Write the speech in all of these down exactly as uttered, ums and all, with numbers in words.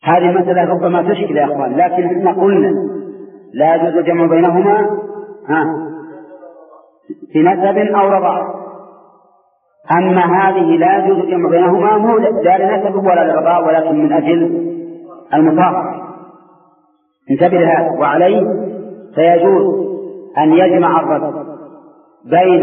هذه المسألة ربما تشكل يا أخوان، لكن احنا قلنا لا يجوز الجمع بينهما ها في نسب أو رضاع. أما هذه لا يجوز الجمع بينهما مو لا لنسب ولا لرضاع، ولكن من أجل المطهر. انتبه لهذا. وعليه فيجوز أن يجمع الرجل بين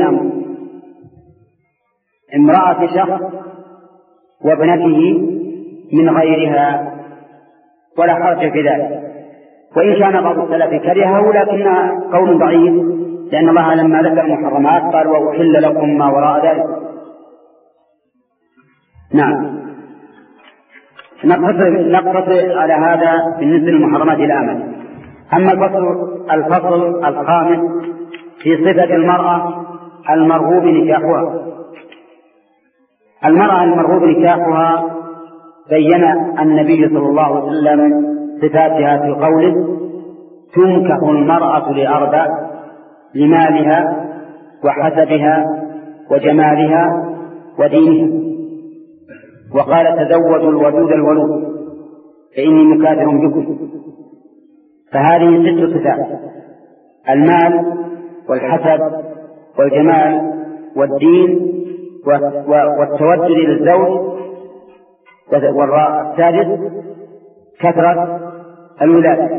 امرأة شخص وابنته من غيرها ولا حرج في ذلك، وإن كان بعض السلف كرهه لكن قول ضعيف، لأن الله لما ذكر المحرمات قال وأحل لكم ما وراء ذلك. نعم. نقتصر على هذا بالنسبة للمحرمات الآمنة. أما الفصل الفصل الخامس في صفة المرأة المرغوب نكاحها. المرأة المرغوب نكاحها بين النبي صلى الله عليه وسلم صفاتها في قوله تنكح المرأة لأربع: لمالها وحسبها وجمالها ودينها. وقال تزوجوا الودود الولود فإني مكاثر بكم. فهذه ست صفات: المال والحسب والجمال والدين والتودد للزوج. والراء السادس كثرة الولادة.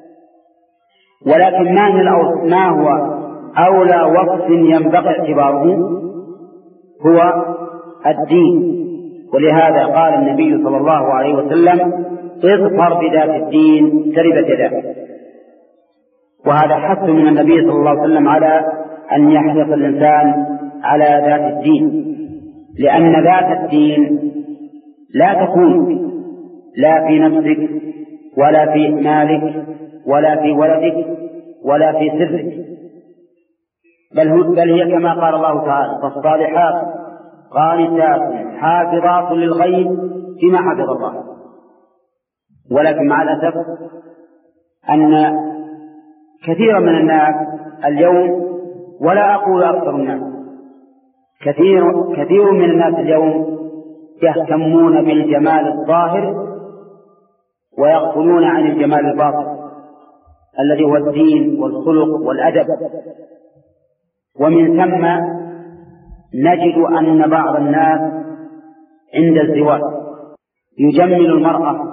ولكن ما هي ما هو أولى وصف ينبغي اعتباره؟ هو الدين. ولهذا قال النبي صلى الله عليه وسلم اظفر بذات الدين تربت يداك. وهذا حث من النبي صلى الله عليه وسلم على أن يحرص الإنسان على ذات الدين، لأن ذات الدين لا تكون لا في نفسك ولا في مالك ولا في ولدك ولا في سرك، بل, بل هي كما قال الله تعالى فالصالحات قانتات حافظات للغيب بما حفظ الله. ولكن مع الأسف أن كثيرا من الناس اليوم، ولا أقول أكثر الناس، كثير, كثير من الناس اليوم يهتمون بالجمال الظاهر ويغفلون عن الجمال الباطن الذي هو الدين والخلق والأدب. ومن ثم نجد أن بعض الناس عند الزواج يجمل المرأة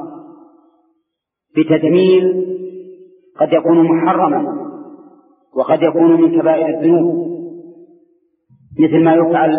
بتجميل قد يكون محرما وقد يكون من كبائر الذنوب، مثل ما يفعل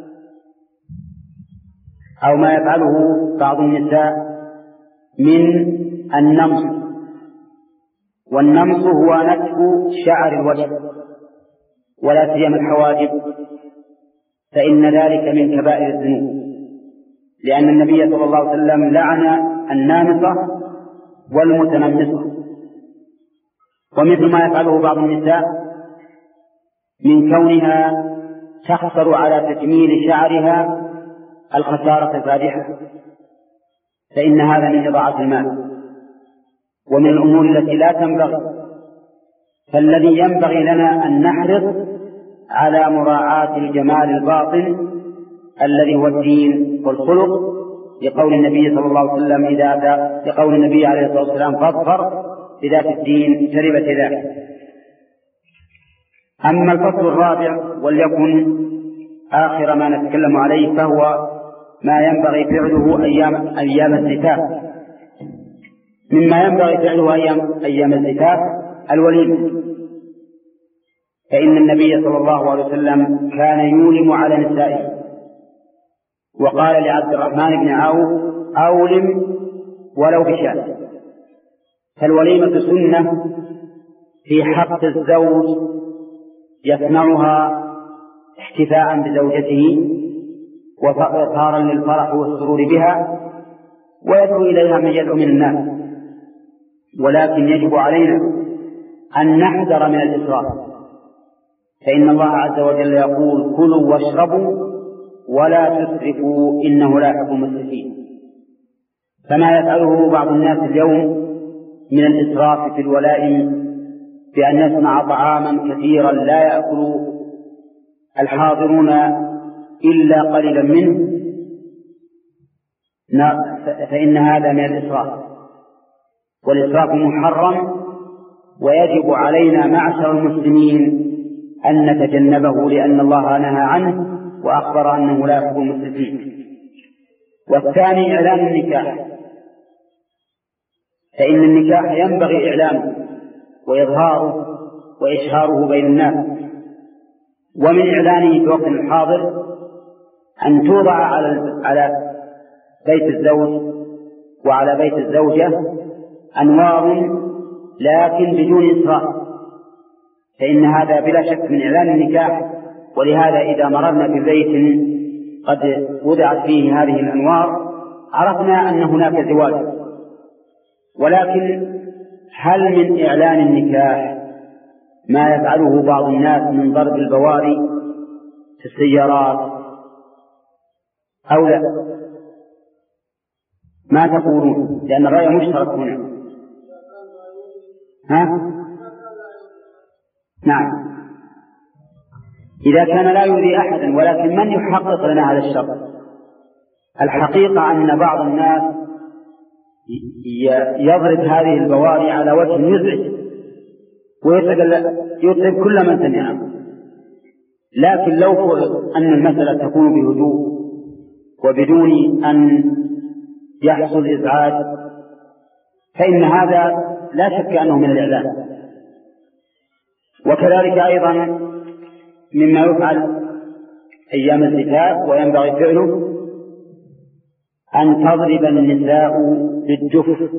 أو ما يفعله بعض النساء من النمص. والنمص هو نتف شعر الوجه ولا سيما الحواجب، فإن ذلك من كبائر الذنوب، لأن النبي صلى الله عليه وسلم لعن النامصة والمتنمصة. ومثل ما يفعله بعض النساء من كونها تخسر على تجميل شعرها الخسارة الفادحة، فإن هذا من إضاعة المال ومن الأمور التي لا تنبغي. فالذي ينبغي لنا أن نحرص على مراعاة الجمال الباطن الذي هو الدين والخلق، لقول النبي صلى الله عليه وسلم إذا لقول النبي عليه الصلاة والسلام فاظفر بذات الدين تربت يداك. أما الفصل الرابع وليكن آخر ما نتكلم عليه فهو ما ينبغي فعله أيام أيام الزفاف. مما ينبغي فعله أيام أيام الزفاف الوليمة، فإن النبي صلى الله عليه وسلم كان يولم على نسائه، وقال لعبد الرحمن بن عوف أولم ولو بشاة. فالوليمة سنة في حق الزوج يصنعها احتفاء بزوجته وإظهارا للفرح والسرور بها، ويدعو إليها من يدعو من الناس. ولكن يجب علينا أن نحذر من الإسراف، فإن الله عز وجل يقول كلوا واشربوا ولا تسرفوا إنه لا يحب المسرفين. فما يفعله بعض الناس اليوم من الإسراف في الولائم بأن يصنع طعاما كثيرا لا يأكل الحاضرون إلا قليلا منه، فإن هذا من الإسراف. والإسراف محرم، ويجب علينا معشر المسلمين أن نتجنبه، لأن الله نهى عنه وأخبر أنه لا يحب المسرفين. والثاني إعلان النكاح، فإن النكاح ينبغي إعلانه وإظهاره وإشهاره بين الناس. ومن إعلانه في وقت الحاضر أن توضع على على بيت الزوج وعلى بيت الزوجة أنوار لكن بدون إسراف، فإن هذا بلا شك من إعلان النكاح. ولهذا إذا مررنا ببيت قد وضعت فيه هذه الأنوار عرفنا أن هناك زواج. ولكن هل من إعلان النكاح ما يفعله بعض الناس من ضرب البواري في السيارات أو لا؟ ما تقولون؟ لأن الرأي مشترك هنا. ها؟ نعم، إذا كان لا يؤذي أحدا. ولكن من يحقق لنا هذا الشرط؟ الحقيقة أن بعض الناس يضرب هذه البواري على وجه يزعج ويتعب كل من سمعه. لكن لو فرض أن المسألة تكون بهدوء وبدون أن يحصل إزعاج فإن هذا لا شك أنه من الإعلان. وكذلك أيضا مما يفعل أيام الزفاف وينبغي فعله أن تضرب النساء بالدف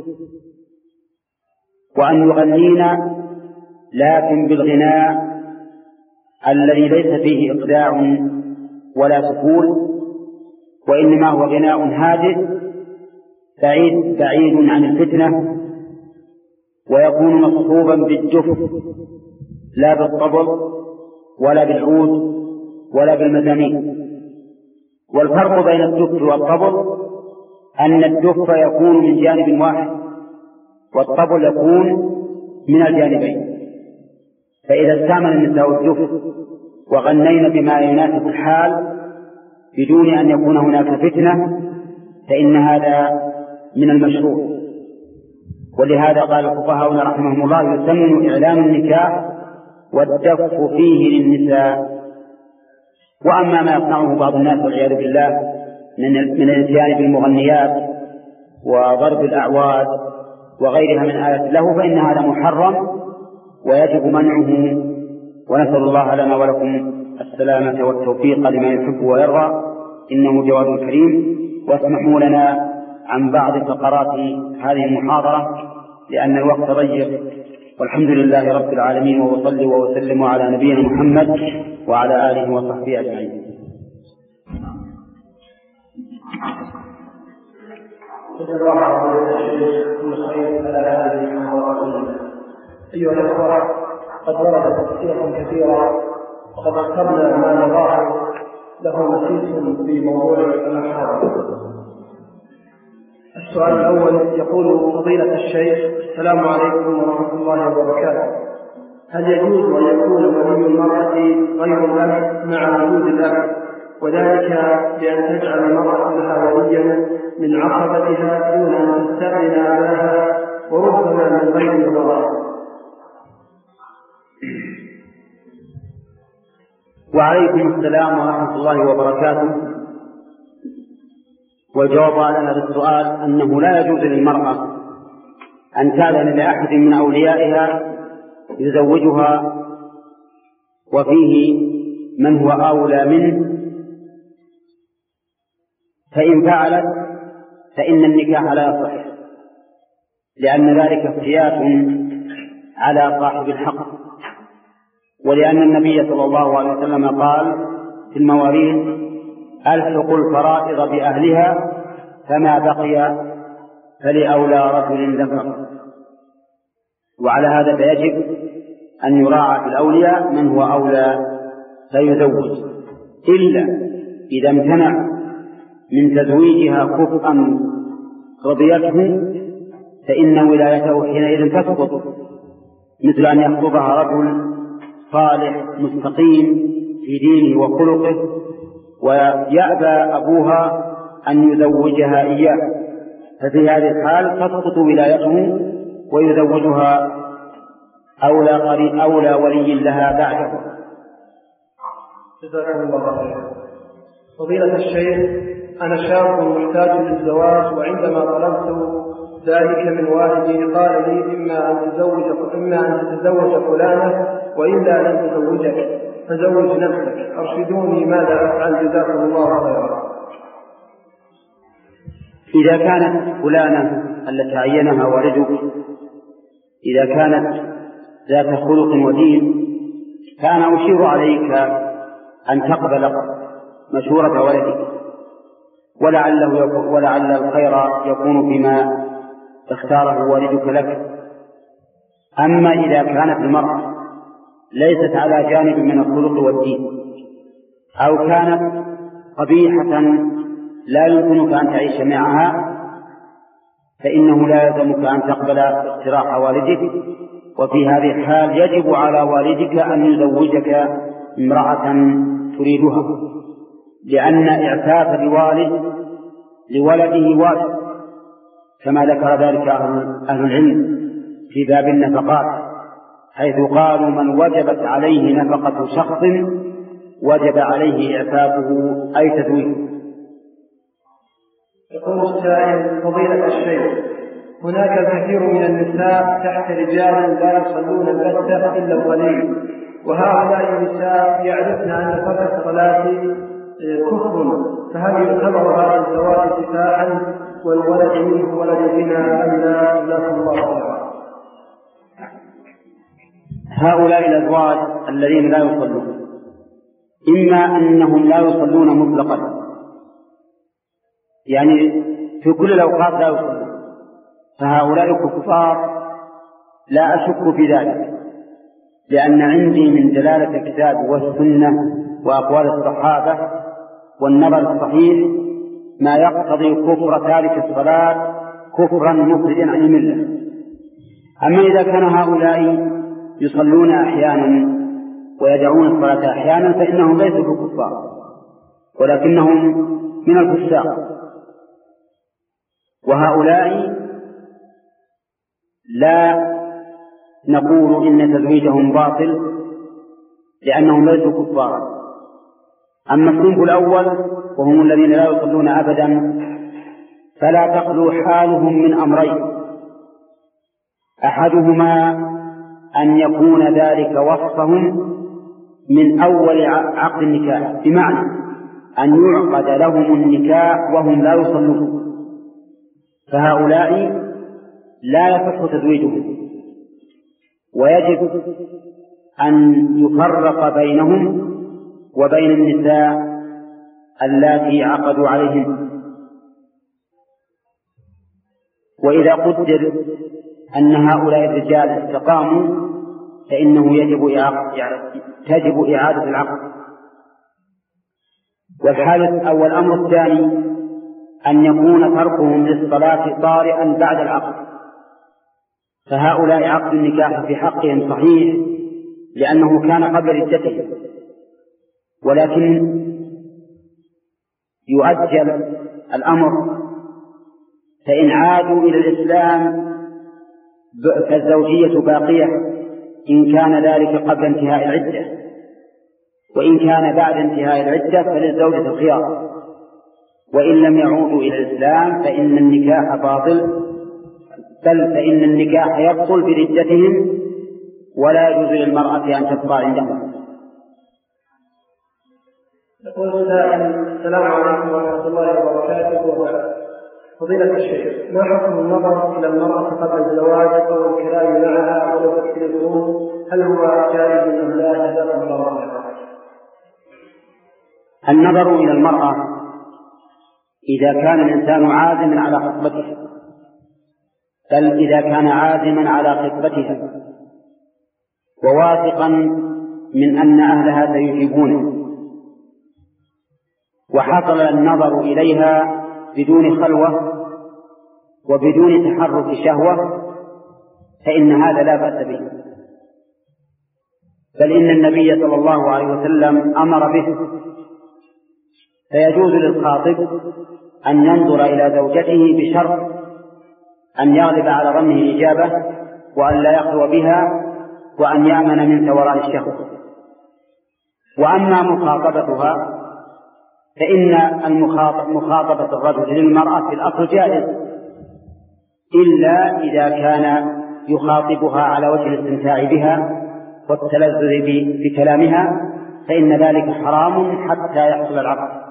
وأن يغنين، لكن بالغناء الذي ليس فيه إقداع ولا سكون، وإنما هو غناء هادئ بعيد بعيد عن الفتنة، ويكون مصحوبا بالدف لا بالطبل ولا بالعود ولا بالمزامير. والفرق بين الدف والطبل أن الدف يكون من جانب واحد والطبل يكون من الجانبين. فإذا استعمل النساء الدف وغنين بما يناسب الحال بدون أن يكون هناك فتنة فإن هذا من المشروع. ولهذا قال الفقهاء رحمهم الله يسمى إعلان النكاح والدف فيه للنساء. وأما ما يصنعه بعض الناس والعياذ بالله من الاتيان بالمغنيات وضرب الأعواد وغيرها من آلات له فإن هذا محرم ويجب منعه. ونسأل الله لنا ولكم السلامة والتوفيق لما يحب ويرضى، إنه جواد كريم. واسمحوا لنا عن بعض فقرات هذه المحاضرة لأن الوقت ضيق، والحمد لله رب العالمين، وأصلي وأسلم على نبينا محمد وعلى آله وصحبه أجمعين. أيها الأخوة، قد ورد تفسيرا كثيرا وقد اخترنا ما نراه له مسيس في موضوع المحاضرة. السؤال الأول يقول فضيلة الشيخ: السلام عليكم ورحمة الله وبركاته. هل يجوز أن يكون ولي المرأة غير الأب مع وجود الأب، وذلك بأن تجعل المرأة لها وليا من عصبتها دون أن تستأذن أباها وربما من غير الضرر؟ وعليكم السلام ورحمة الله وبركاته. والجواب على هذا السؤال أنه لا يجوز للمرأة أن تأذن لأحد من أوليائها يزوجها وفيه من هو أولى منه، فإن فعلت فإن النكاح لا يصح، لأن ذلك افتيات على صاحب الحق، ولأن النبي صلى الله عليه وسلم قال في المواريث: ألحقوا الفرائض بأهلها فما بقي فلأولى رجل ذكر. وعلى هذا فيجب أن يراعى في الأولياء من هو أولى فيزوج، إلا إذا امتنع من تزويجها كفءا رضيته فإن ولايته حينئذ تسقط، مثل أن يخطبها رجل صالح مستقيم في دينه وخلقه ويأبى أبوها أن يزوجها إياه، ففي هذه الحال تسقط ولايته ويزوجها أولى, قريب أولى ولي لها بعده. جزاكم الله خيرا. فضيلة الشيخ، أنا شاب محتاج للزواج، وعندما طلبت ذلك من والدي قال لي إما أن تزوج إما أن تتزوج فلانة وإلا لن تزوجك، فزوج نفسك، أرشدوني ماذا أفعل جزاكم الله خيرا. إذا كانت فلانة التي عينها والدك إذا كانت ذات خلق ودين فأنا أشير عليك أن تقبل مشورة ولدك، ولعله ولعل الخير يكون فيما اختاره والدك لك. أما إذا كانت المرأة ليست على جانب من الخلق والدين أو كانت قبيحة لا يمكنك أن تعيش معها فإنه لا يلزمك أن تقبل اقتراح والدك، وفي هذه الحال يجب على والدك أن يزوجك امرأة تريدها، لأن إعفاف الوالد لولده واجب، كما ذكر ذلك أهل العلم في باب النفقات، حيث قالوا من وجبت عليه نفقة شخص وجب عليه إعفافه أي تزويجه. يقول السائل: فضيلة الشيخ، هناك الكثير من النساء تحت رجال لا يصلون البتة إلا القليل، وهؤلاء النساء يعرفن أن ترك الصلاة كفر، فهل يعتبر هذا الزواج سفاحا والولد منه ولد بنا أم لا؟ جزاكم الله خيرا. هؤلاء الأزواج الذين لا يصلون إما أنهم لا يصلون مطلقا، يعني في كل الأوقات لا يصلون، فهؤلاء كفار لا أشك في ذلك، لأن عندي من دلالة الكتاب والسنة وأقوال الصحابة والنظر الصحيح ما يقتضي كفر تارك الصلاة كفرا مخرجا عن الملة. أما إذا كان هؤلاء يصلون أحيانا ويدعون الصلاة أحيانا فإنهم ليسوا بكفار ولكنهم من الفساق، وهؤلاء لا نقول إن تزويجهم باطل لأنهم ليسوا كفارا. أما الصنف الأول وهم الذين لا يصلون أبدا فلا تخلو حالهم من أمرين: أحدهما أن يكون ذلك وصفهم من أول عقد النكاح، بمعنى أن يعقد لهم النكاح وهم لا يصلون، فهؤلاء لا يصح تزويجهم، ويجب أن يفرق بينهم وبين النساء اللاتي عقدوا عليهم. وإذا قدر أن هؤلاء الرجال استقاموا فإنه يجب تجب إعادة العقد. والحالة أو الأمر الثاني أن يكون تركهم للصلاة طارئا بعد العقد، فهؤلاء عقد النكاح في حقهم صحيح لأنه كان قبل ردتهم، ولكن يؤجل الأمر، فإن عادوا إلى الإسلام فالزوجية باقية إن كان ذلك قبل انتهاء العدة، وإن كان بعد انتهاء العدة فللزوجة الخيار، وإن لم يعودوا إلى الإسلام فإن النكاح باطل، بل فإن النكاح يبطل بردتهم ولا يجوز للمرأة أن تبقى عندهم. يقول السائل: السلام عليكم ورحمة الله وبركاته، وبعد. فضيلة الشيخ، ما حكم النظر إلى المرأة قبل الزواج أو الكلام معها أو التليفون؟ هل هو جائز أم لا؟ جزاكم الله خيرا. النظر إلى المرأة إذا كان الإنسان عازما على خطبتها، بل إذا كان عازما على خطبتها وواثقا من أن أهلها سيجيبونه، وحصل النظر إليها بدون خلوة وبدون تحرك شهوة، فإن هذا لا بأس به، بل إن النبي صلى الله عليه وسلم أمر به، فيجوز للخاطب أن ينظر إلى زوجته بشرط أن يغلب على ظنه الإجابة وأن لا يخلو بها وأن يأمن من ثوران الشهوة. وأما مخاطبتها فإن مخاطبة الرجل للمرأة في الأصل جائز، إلا إذا كان يخاطبها على وجه الاستمتاع بها والتلذذ بكلامها، فإن ذلك حرام حتى يحصل العقد.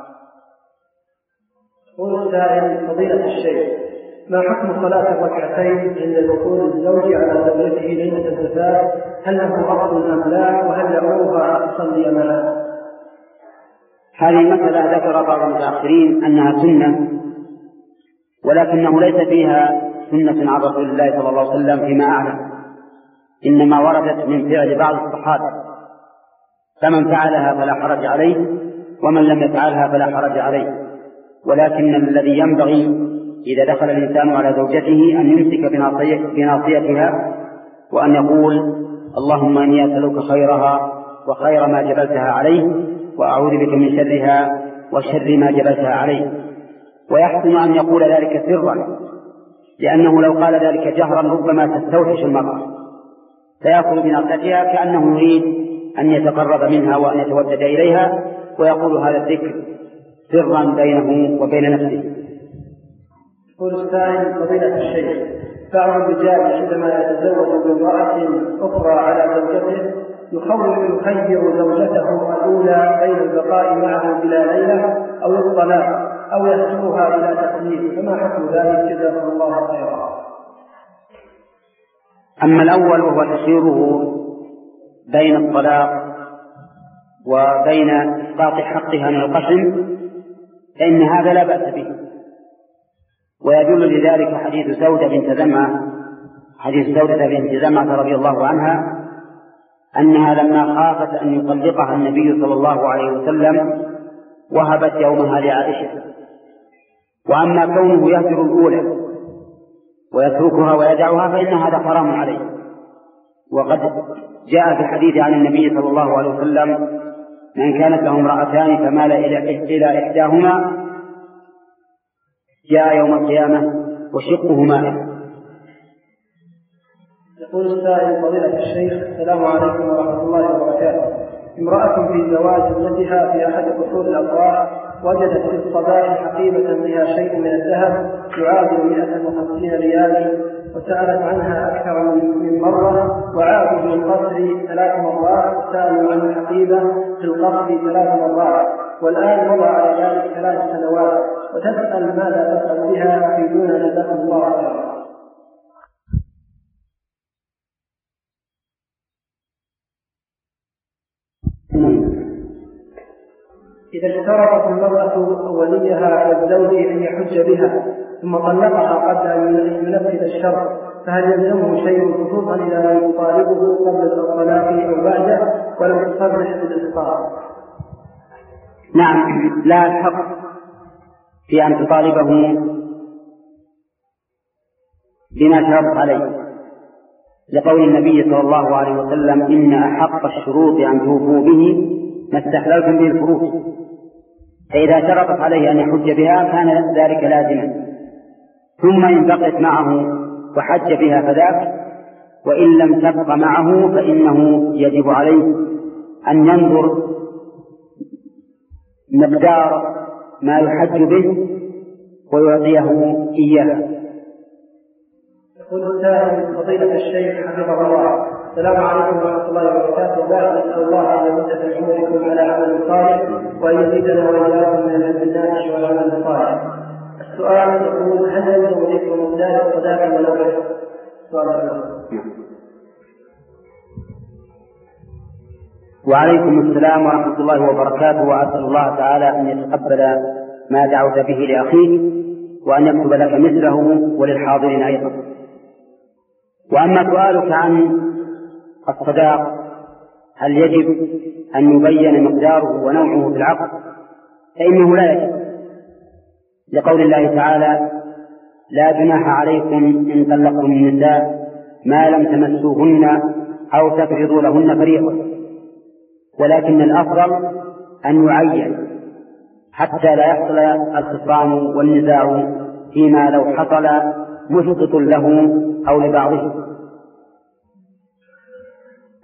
والسائل فضيلة الشيخ، ما حكم صلاة الركعتين عند دخول الزوج على زوجته ليلة الزفاف؟ هل له أصل أم لا؟ وهل يأمرها أن تصلي معه؟ هذه مسألة ذكر بعض المتأخرين أنها سنة، ولكنه ليس فيها سنة عن رسول الله صلى الله عليه وسلم فيما أعلم، إنما وردت من فعل بعض الصحابة، فمن فعلها فلا حرج عليه ومن لم يفعلها فلا حرج عليه. ولكن الذي ينبغي إذا دخل الإنسان على زوجته أن يمسك بناصيتها وأن يقول: اللهم إني أسألك خيرها وخير ما جبلتها عليه، وأعوذ بك من شرها وشر ما جبلتها عليه. ويحسن أن يقول ذلك سرا، لأنه لو قال ذلك جهرا ربما تستوحش المرأة فيأخذ بناصيتها كأنه يريد أن يتقرب منها وأن يتودد إليها، ويقول هذا الذكر سرا بينه وبين نفسه. يقول السائل فضيلة الشيخ، بعض الرجال عندما يتزوج بامرأة أخرى على زوجته يخير يخير زوجته الأولى بين البقاء معه بلا ليلة أو الطلاق أو يهجرها إلى تسليم، فما حكم ذلك؟ جزاكم الله خيرا. أما الأول وهو تخييره بين الطلاق وبين إسقاط حقها من القسم فإن هذا لا بأس به، ويدل لذلك حديث سودة بنت زمعة حديث سودة بنت زمعة رضي الله عنها أنها لما خافت أن يطلقها النبي صلى الله عليه وسلم وهبت يومها لعائشة. وأما كونه يهجر الأولى ويتركها ويدعها فإن هذا حرام عليه. وقد جاء في الحديث عن النبي صلى الله عليه وسلم: من كانت له امرأتان فمال إلى إحداهما جاء يوم القيامة وشقه مائل. يقول السائل فضيلة الشيخ: السلام عليكم ورحمة الله وبركاته. امرأة في زواج ابنتها في أحد قصور الأفراح وجدت في الصباح حقيبة بها شيء من الذهب يعادل مئة وخمسين ريالا، وسألت عنها أكثر من مرة، وعادوا بالقصر ثلاث مرات، وسألوا عن الحقيبة في القصر ثلاث مرات، والآن مضى على ذلك ثلاث سنوات، وتسأل ماذا تفعل بها في دون جزاكم الله خيرا. إذا اشترطت المرأة وليها والزوج أن يحج بها ثم طلقها قبل أن ينفذ الشرط، فهل يلزمه شيء خصوصا إذا لم يطالبه قبل الطلاق أو بعده ولم تصرح بالإسقاط؟ نعم، لا الحق في أن تطالبه بما شرط عليه، لقول النبي صلى الله عليه وسلم: إن أحق الشروط أن توفوا به ما استحللتم به الفروج. فإذا شرطت عليه أن يحج بها كان ذلك لازما، ثم إن بقيت معه وحج بها فذاك، وإن لم تبق معه فإنه يجب عليه أن ينظر مقدار ما يحج به ويعطيه إياه. يقول السائل فضيلة الشيخ حفظه الله: السلام عليكم ورحمة الله وبركاته. وبعد نسأل الله أن يمد في عمركم على عمل صالح وأن يزيدنا وإياكم من الناس والعمل الصالح. السؤال يقول: هل يلزم ذكر مقدار الصداق ونوعه؟ سؤال. وعليكم السلام ورحمة الله وبركاته، وأسأل الله تعالى أن يتقبل ما دعوت به لأخيك وأن يكتب لك مثله وللحاضرين أيضا. وأما سؤالك عن الصداق هل يجب أن يبين مقداره ونوعه في العقد، فإنه لا يجب، لقول الله تعالى: لا جناح عليكم إن طلقتم النساء ما لم تمسوهن أو تفرضوا لهن فريضة، ولكن الأفضل أن يعين حتى لا يحصل الخصام والنزاع فيما لو حصل مسقط له أو لبعضه.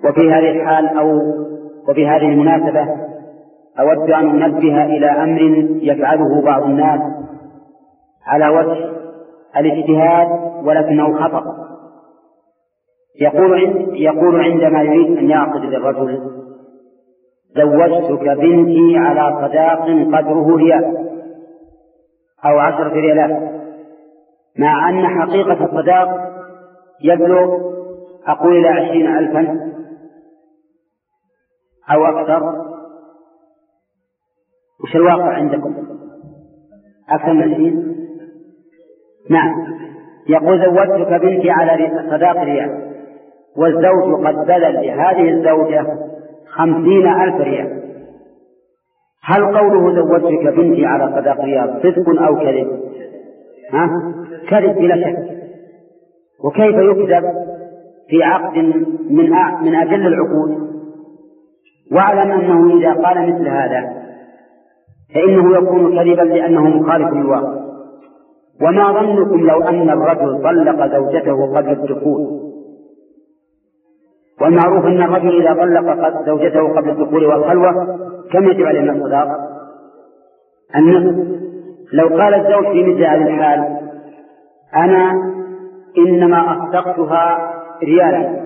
وفي هذه الحال أو وفي هذه المناسبة أود أن أنبه إلى أمر يفعله بعض الناس على وجه الاجتهاد ولكنه خطأ. يقول يقول عندما يريد أن يعقد للرجل: زوجتك بنتي على صداق قدره ريال أو عشرة ريالات، مع أن حقيقة الصداق يبلغ أقول إلى عشرين ألفا أو أكثر. وش الواقع عندكم؟ أكثر من عشرين؟ نعم. يقول: زوجتك بنتي على صداق ريال، والزوج قد بذل لهذه الزوجة خمسين ألف ريال. هل قوله زوجتك بنتي على صداق ريال صدق أو كذب؟ ها؟ كذب بلا شك. وكيف يكذب في عقد من من أجل العقود؟ واعلم أنه إذا قال مثل هذا فإنه يكون كذبا لأنه مخالف للواقع. وما ظنكم لو أن الرجل طلق زوجته قبل الدخول؟ والمعروف أن الرجل إذا طلق زوجته قبل الدخول والخلوة كم يجب عليه من الصداق؟ النصف. لو قال الزوج في مثل هذه الحال: أنا إنما أصدقتها ريالا،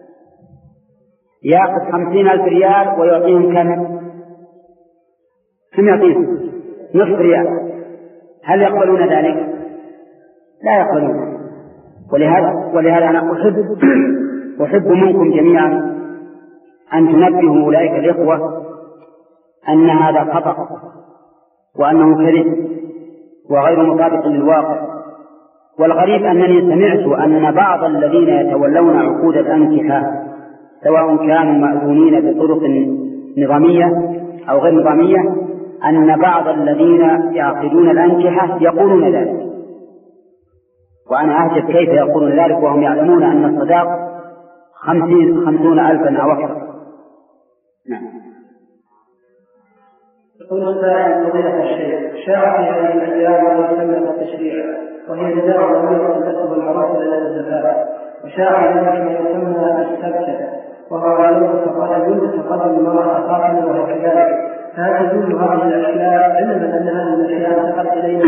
يأخذ خمسين ألف ريال ويعطيهم كم؟ كم يعطيهم؟ نصف ريال. هل يقبلون ذلك؟ لا يقبلون. ولهذا, ولهذا أنا أحب أحب منكم جميعا أن تنبهوا أولئك الإخوة أن هذا خطأ وأنه كذب وغير مطابق للواقع. والغريب أنني سمعت أن بعض الذين يتولون عقود الأنكحة سواء كانوا مأذونين بطرق نظامية أو غير نظامية، أن بعض الذين يعقدون الأنكحة يقولون ذلك. وأنا أعجب كيف يقولون ذلك وهم يعلمون أن الصداق خمسين خمسون ألفا أو أكثر. نعم. يقول السائل: فضيلة الشيخ، شاع في هذه الأيام ما يسمى بالتشريع، وهي بدعة ظاهرة تكتب المرأة إلى الزكاة، وشاع ذلك ما يسمى السبكة، وهو غالبا تقدم تقدم المرأة خاتمة وهي كذلك. فهل تجوز هذه الأشياء علما أن هذه الأشياء تقد إلينا؟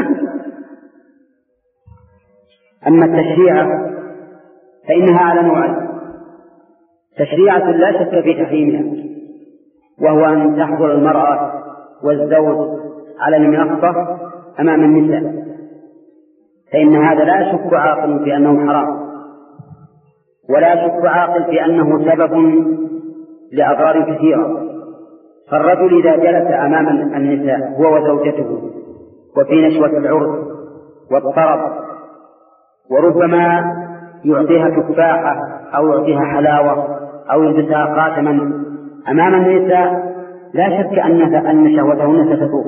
أما التشريعة فإنها على نوعين: تشريعة لا شك في تحريمها، وهو أن تحضر المرأة والزوج على المنصة أمام النساء، فإن هذا لا يشك عاقل في أنه حرام، ولا يشك عاقل في أنه سبب لأضرار كثيرة. فالرجل إذا جلس أمام النساء هو وزوجته وفي نشوة العرس والطرب، وربما يعطيها تفاحة أو يعطيها حلاوة أو يلبسها خاتما أمام النساء، لا شك أن شهوتهن ستفوق،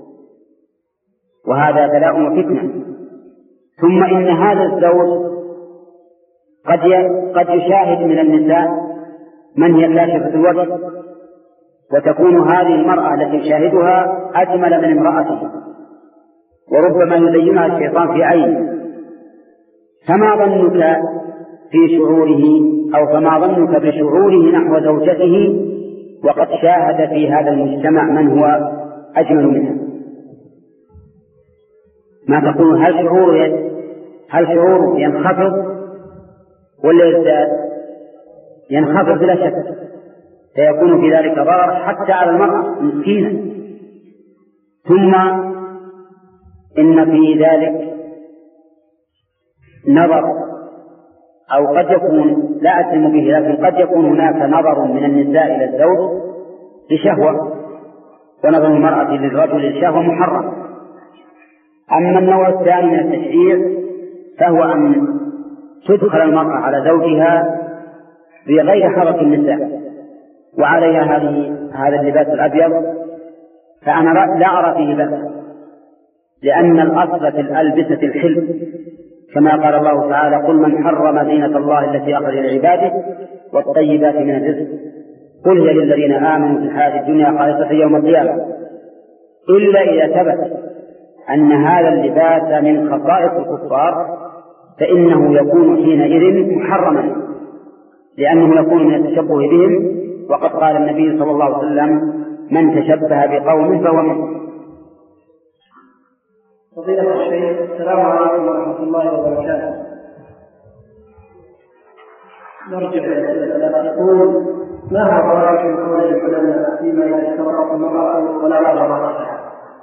وهذا بلاء وفتنة. ثم إن هذا الزوج قد قد يشاهد من النساء من هي كاشفة الوجه، وتكون هذه المرأة التي يشاهدها أجمل من امرأته، وربما يزينها الشيطان في عينه. فما ظنك في شعوره أو فما ظنك بشعوره نحو زوجته وقد شاهد في هذا المجتمع من هو أجمل منها؟ ما تقول؟ هل شعور هل شعور ينخفض ولا يزداد؟ ينخفض بلا شك، فيكون في ذلك ضرر حتى على المرأة مسكينة. ثم إن في ذلك نظر، أو قد يكون لا أسلم به، لكن قد يكون هناك نظر من النساء إلى الزوج لشهوة، ونظر المرأة للرجل لشهوة محرم. أما النوع الثاني من التشريع فهو أن تدخل المرأة على زوجها بغير حركة النساء وعليها هذه هذا اللباس الأبيض، فأنا لا أرى فيه بأس، لأن الأصل في الألبسة الحلم، كما قال الله تعالى: قل من حرم زينة الله التي أخرج لعباده والطيبات من الرزق قل هي للذين آمنوا في الحياة الدنيا خالصة يوم القيامة، إلا إذا ثبت أن هذا اللباس من خصائص الكفار فإنه يكون حينئذ محرما، لأنه يكون من التشبه بهم، وقد قال النبي صلى الله عليه وسلم: من تشبه بقوم فهو منهم. فضيلة الشيخ، السلام عليكم ورحمة الله وبركاته. نرجع إلى الأسئلة. يقول: ما هو الراجح من قول العلماء فيما إذا اشترطت المرأة ولا غرضها؟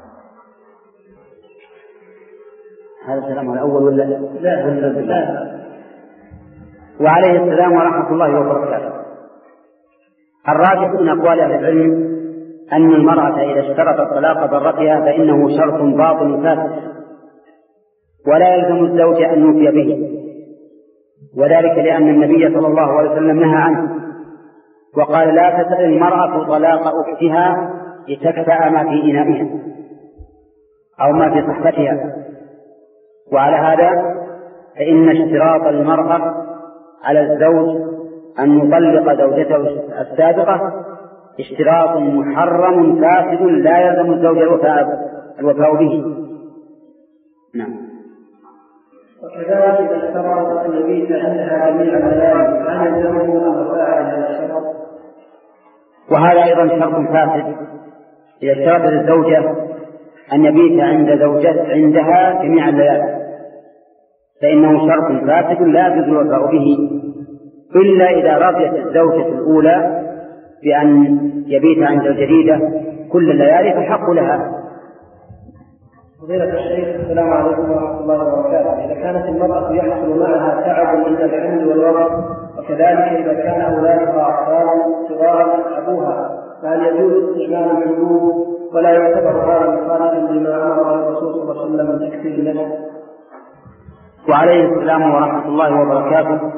هذا السلام الأول ولا لا؟ لا. وعليه السلام ورحمة الله وبركاته. الراجح من أقوال أهل العلم أن المرأة إذا اشترطت طلاق ضرتها فإنه شرط باطل فاسد، ولا يلزم الزوج أن يوفي به، وذلك لأن النبي صلى الله عليه وسلم نهى عنه وقال: لا تسأل المرأة طلاق أختها لتكفأ ما في إنائها أو ما في صحفتها. وعلى هذا فإن اشتراط المرأة على الزوج أن يطلق زوجته السابقة اشتراط محرم فاسد لا يلزم الزوج الوفاء به. نعم. وكذلك إذا اشترطت أن يبيت عندها جميع الليالي هل يلزمه الوفاء بهذا الشرط؟ وهذا أيضا شرط فاسد. إذا اشترطت الزوجة أن يبيت عند زوجته عندها جميع الليالي فإنه شرط فاسد لا يجوز الوفاء به، إلا إذا رضيت الزوجة الأولى بأن يبيت عند الجديدة كل الليالي فالحق لها. فضيلة الشيخ، السلام عليكم ورحمة الله وبركاته. إذا كانت المرأة يحصل معها تعب عند الحمل والوضع، وكذلك إذا كان أولادها أطفال صغار أبوها، فهل يجوز استعمال الحبوب ولا يعتبر هذا مخالفا لما أمر الرسول صلى الله عليه وسلم من تكفير النفس؟ وعليه السلام ورحمة الله وبركاته.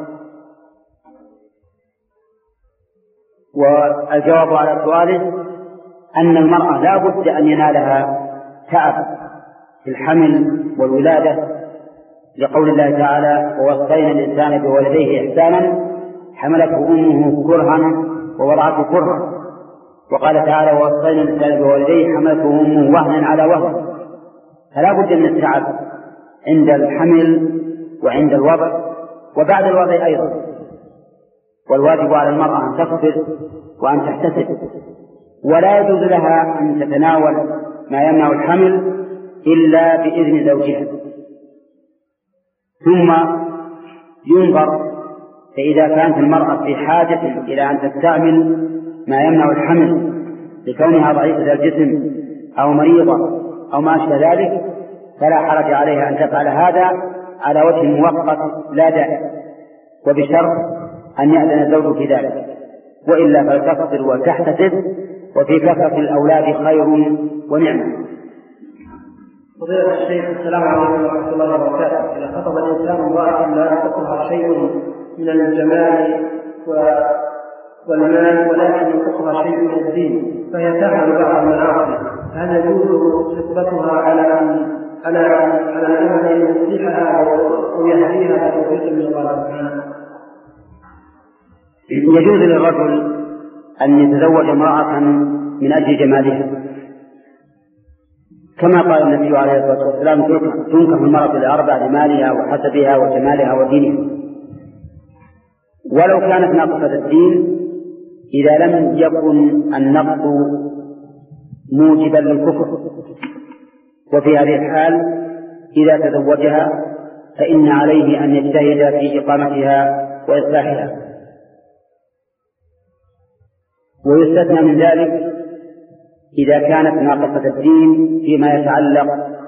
والجواب على سؤاله أن المرأة لا بد أن ينالها تعب في الحمل والولادة، لقول الله تعالى: ووصينا الإنسان بوالديه إحسانا حملته أمه كرها ووضعته كرها. وقال تعالى: ووصينا الإنسان بوالديه حملته أمه وهنا على وهن. فلا بد من التعب عند الحمل وعند الوضع وبعد الوضع أيضا. والواجب على المرأة أن تصبر وأن تحتسب، ولا يجوز لها أن تتناول ما يمنع الحمل إلا بإذن زوجها. ثم ينظر، فإذا كانت المرأة في حاجة إلى أن تستعمل ما يمنع الحمل لكونها ضعيفة الجسم أو مريضة أو ما أشبه ذلك، فلا حرج عليها أن تفعل هذا على وجه مؤقت لا دائم، وبشرط أن يأذن الزوج في ذلك، وإلا فلتصبر وتحتسب، وفي كثرة الأولاد خير ونعمة. فضيلة الشيخ، السلام عليكم ورحمة الله وبركاته. إذا خطب الإنسان امرأة لا ينقصها شيء من الجمال والمال ولكن ينقصها شيء من الدين، فهي تعمل بعض المعاصي، هل يجوز خطبتها على على على الأمل أن يصلحها أو يهديها بتوفيق من الله سبحانه؟ يجوز للرجل أن يتزوج امرأة من أجل جمالها، كما قال النبي عليه الصلاة والسلام: تنكح المرأة لأربع: لمالها وحسبها وجمالها ودينها. ولو كانت ناقصة الدين إذا لم يكن النقص موجبا للكفر. وفي هذه الحال إذا تزوجها فإن عليه أن يجتهد في إقامتها وإصلاحها. ويستثنى من ذلك إذا كانت ناقصة الدين فيما يتعلق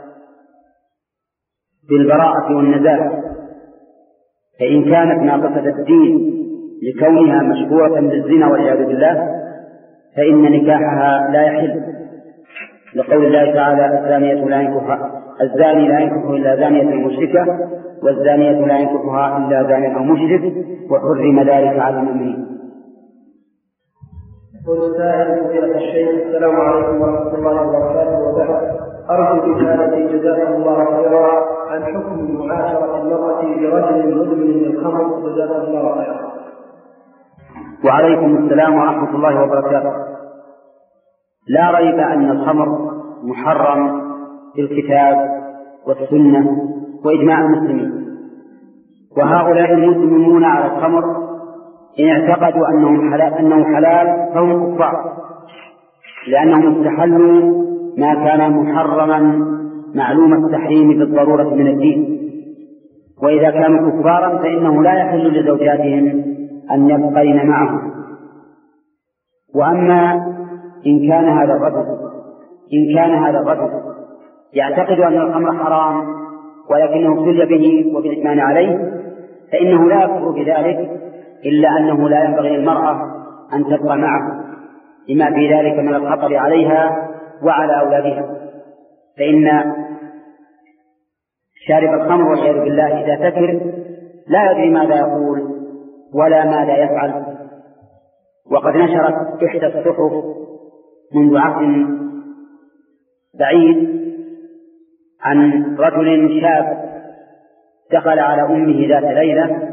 بالبراءة والنزاهة، فإن كانت ناقصة الدين لكونها مشهورة بالزنا والعياذ بالله فإن نكاحها لا يحل، لقول الله تعالى: الزانية لا ينكحها الزاني لا ينكح إلا زانية مشركة والزانية لا ينكحها إلا زاني أو مشرك وحرم ذلك على المؤمنين. والسائل: فضيلة الشيخ، السلام عليكم ورحمة الله وبركاته، وبعد، أرجو إجابتي جزاكم الله خيرا عن حكم معاشرة المرأة لرجل مدمن للخمر، جزاكم الله خيرا. وعليكم السلام ورحمة الله وبركاته. لا ريب أن الخمر محرم في الكتاب والسنة وإجماع المسلمين، وهؤلاء المدمنون على الخمر إن اعتقدوا أنهم حلال أنه حلال فهم كفار، لأنهم استحلوا ما كان محرما معلوم التحريم بالضرورة من الدين. وإذا كانوا كفارا فإنه لا يحل لزوجاتهم أن يبقين معهم. وأما إن كان هذا الرجل إن كان هذا الرجل يعتقد أن الخمر حرام ولكنه ابتلي به وبالإثمان عليه، فإنه لا يكفر بذلك، إلا أنه لا ينبغي للمرأة أن تبقى معه لما في ذلك من الخطر عليها وعلى أولادها. فإن شارب الخمر والعياذ بالله إذا سكر لا يدري ماذا يقول ولا ماذا يفعل. وقد نشرت إحدى الصحف منذ عهد بعيد عن رجل شاب دخل على أمه ذات ليلة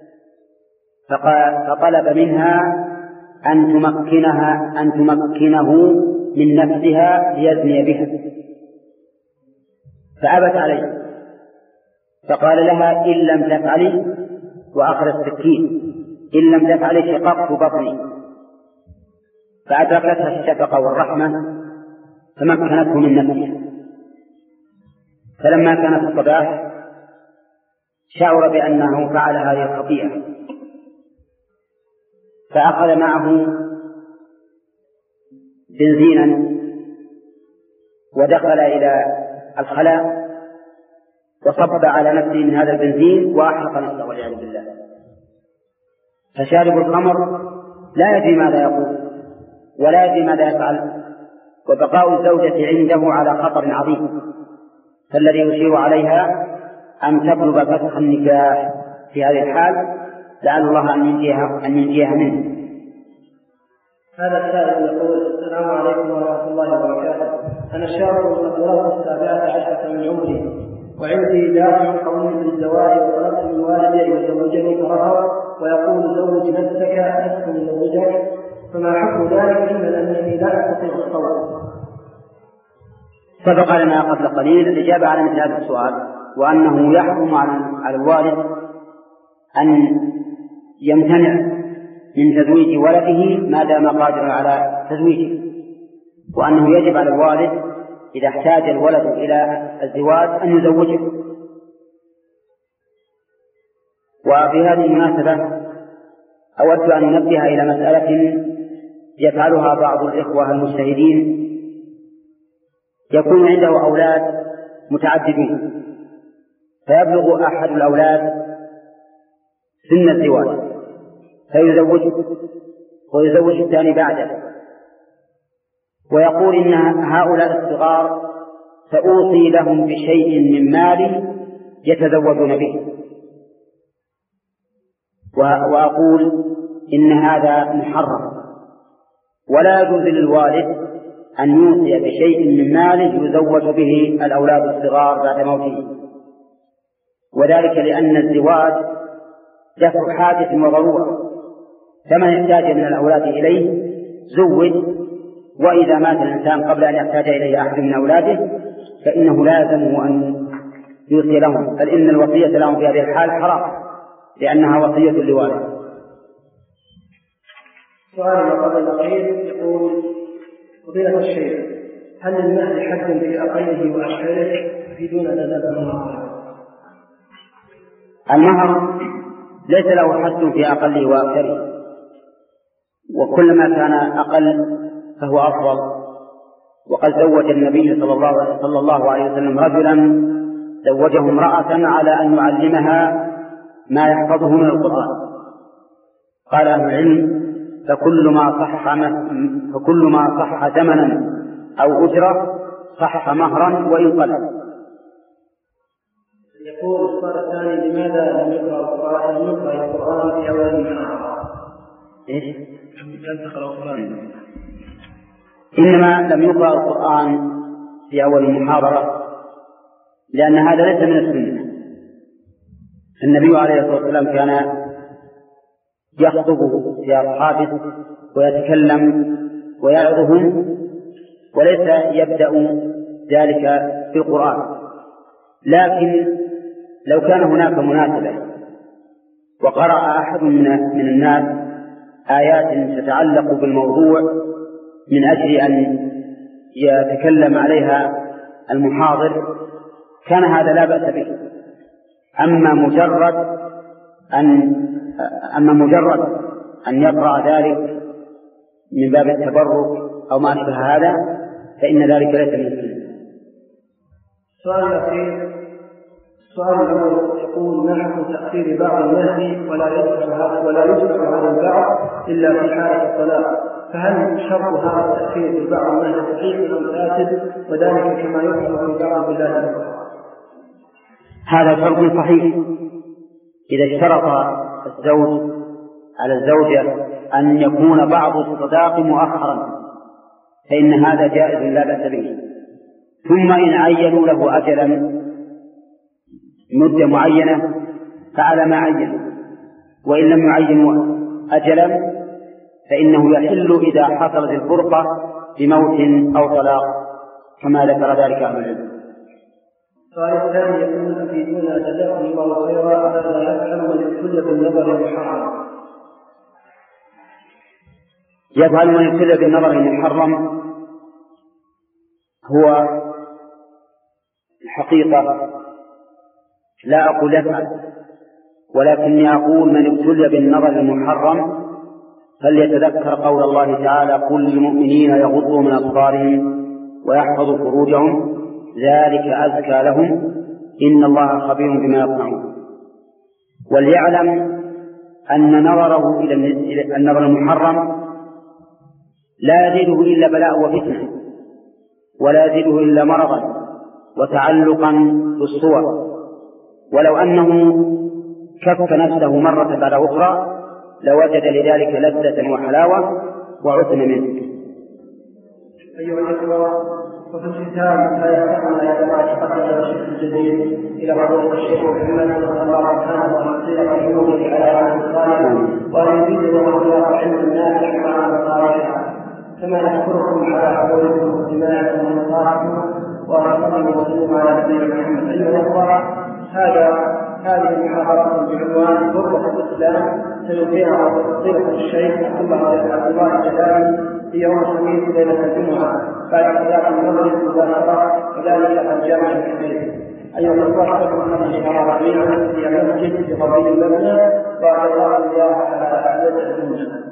فطلب منها أن تمكنها أن تمكنه من نفسها ليزني بها، فأبت عليه، فقال لها: إن لم تفعلي، وأخذ السكين، إن لم تفعلي شققت بطني. فأدركتها الشفقة والرحمة فمكنته من نفسها. فلما كان في الصباح شعر بأنه فعل هذه الخطيئة، فأخذ معه بنزينا ودخل إلى الخلاء وصب على نفسه من هذا البنزين وأحرق نفسه والعياذ بالله. فشارب الخمر لا يدري ماذا يقول ولا يدري ماذا يفعل، وبقاء الزوجة عنده على خطر عظيم. فالذي يشير عليها أن تطلب فسخ النكاح في هذه الحال، لعل الله أن ينجيها أن ينجيها منه. هذا السائل يقول: السلام عليكم ورحمة الله وبركاته. أنا شاب قد بلغت السابعة عشرة من عمري، وعندي دافع قوي بالزواج، وطلبت من والدي أن يزوجني فرفض، ويقول: زوج نفسك أحسن من زوجك، فما حكم ذلك إلا أنني لا أستطيع الصوم؟ سبق لنا قبل قليل الإجابة على مثل هذا السؤال، وأنه يحكم على الوالد أن يمتنع من تزويج ولده ما دام قادرا على تزويجه، وأنه يجب على الوالد إذا احتاج الولد إلى الزواج أن يزوجه. وفي هذه المناسبة أود أن ننبه إلى مسألة يفعلها بعض الإخوة المجتهدين. يكون عنده أولاد متعددين، فيبلغ أحد الأولاد سن الزواج فيزوجه ويزوج الثاني بعده، ويقول إن هؤلاء الصغار سأوصي لهم بشيء من مالي يتزوجون به، وأقول إن هذا محرم، ولا يجوز للوالد أن يوصي بشيء من ماله يزوج به الأولاد الصغار بعد موته، وذلك لأن الزواج دفع حاجة وضرورة، فمن يحتاج من الأولاد إليه زوج، وإذا مات الإنسان قبل أن يحتاج إليه أحد من أولاده فإنه لازم أن يوصي لهم، بل إن الوصية لهم في هذه الحال حرام لأنها وصية لوالد. سؤال قبل الأخير يقول: فضيلة الشيخ، هل للمهر حد في أقله وأشهره يفيدون ذلك المهر؟ المهر ليس له حد في أقله وأكثره، وكلما كان أقل فهو أفضل. وقد زوج النبي صلى الله, صلى الله عليه وسلم رجلا زوجه امرأة على أن يعلمها ما يحفظه من القرآن. قال أهل العلم: فكل ما صح فكل ما صح ثمنا أو أجرة صح مهرا وإن قل. يقول السؤال الثاني: لماذا لم يقرأ القرآن لم يقرأ القرآن في أول المحاضرة؟ إيش؟ إنما لم يقرأ القرآن في أول المحاضرة لأن هذا ليس من السنة. النبي عليه الصلاة والسلام كان يخطب في أصحابه ويتكلم ويعظهم، وليس يبدأ ذلك في القرآن. لكن لو كان هناك مناسبة وقرأ أحد من الناس آيات تتعلق بالموضوع من أجل أن يتكلم عليها المحاضر كان هذا لا بأس به. أما مجرد أن أما مجرد أن يقرأ ذلك من باب التبرك أو ما أشبه هذا فإن ذلك ليس من السنة. السؤال الأخير، السؤال الأول يقول: ما حكم تأخير بعض النهي ولا يذكر ولا يذكر هذا البعض إلا في حالة الطلاق، فهل شرط هذا التأخير في بعض النهي صحيح أم فاسد، وذلك كما يفعل في بعض البلاد الأخرى؟ هذا شرط صحيح. إذا اشترط الزوج على الزوجة أن يكون بعض الصداق مؤخرا فإن هذا جائز لا بأس به. ثم إن عينوا له أجلا مدة معينة فعلى ما عين، وإن لم يعينوا أجلا فإنه يحل إذا حصلت الفرقة بموت أو طلاق كما ذكر ذلك أهل العلم. السؤال الثاني يقول: أفيدونا جزاكم الله خيرا، ماذا يفعل من ابتلي بالنظر المحرم؟ يفعل من ابتلي بالنظر المحرم هو الحقيقة لا أقول يفعل، ولكني أقول من ابتلي بالنظر المحرم فليتذكر قول الله تعالى: قل للمؤمنين يغضوا من أبصارهم ويحفظوا فروجهم ذلك أزكى لهم إن الله خبير بما يصنعون. وليعلم أن نظره إلى النظر المحرم لا يزيده إلا بلاء وفتنة، ولا يزيده إلا مرضا وتعلقا بالصور، ولو أنه كف نفسه مرة بعد أخرى لوجد لذلك لذة وحلاوة وعثم منه. أيها الأخوة، وفي الختام لا يستطيع أن يتبع تقدم الشيخ الجديد إلى فضيلة الشيخ محمد صلى الله سبحانه وتعالى عيونه على عمل الصالح، وأن يزيد له الله علما نافعا وعملا صالحا. كما نشكركم على حضوركم واستماعكم ونصائحكم، وصلوا وسلموا على نبينا محمد. أيها الأخوة، هذا هذه المحاضرة بعنوان ضربة الإسلام سيلقيها فضيلة الشيخ عبد الله الجلالي في يوم الخميس ليلة الجمعة بعد صلاة المغرب مباشرة، وذلك في الجامع الكبير. أيها الأخوة، أشكركم أن الشرع جميعا في المسجد بقضية المبنى، وأعلى الله على أعلى الجمعة.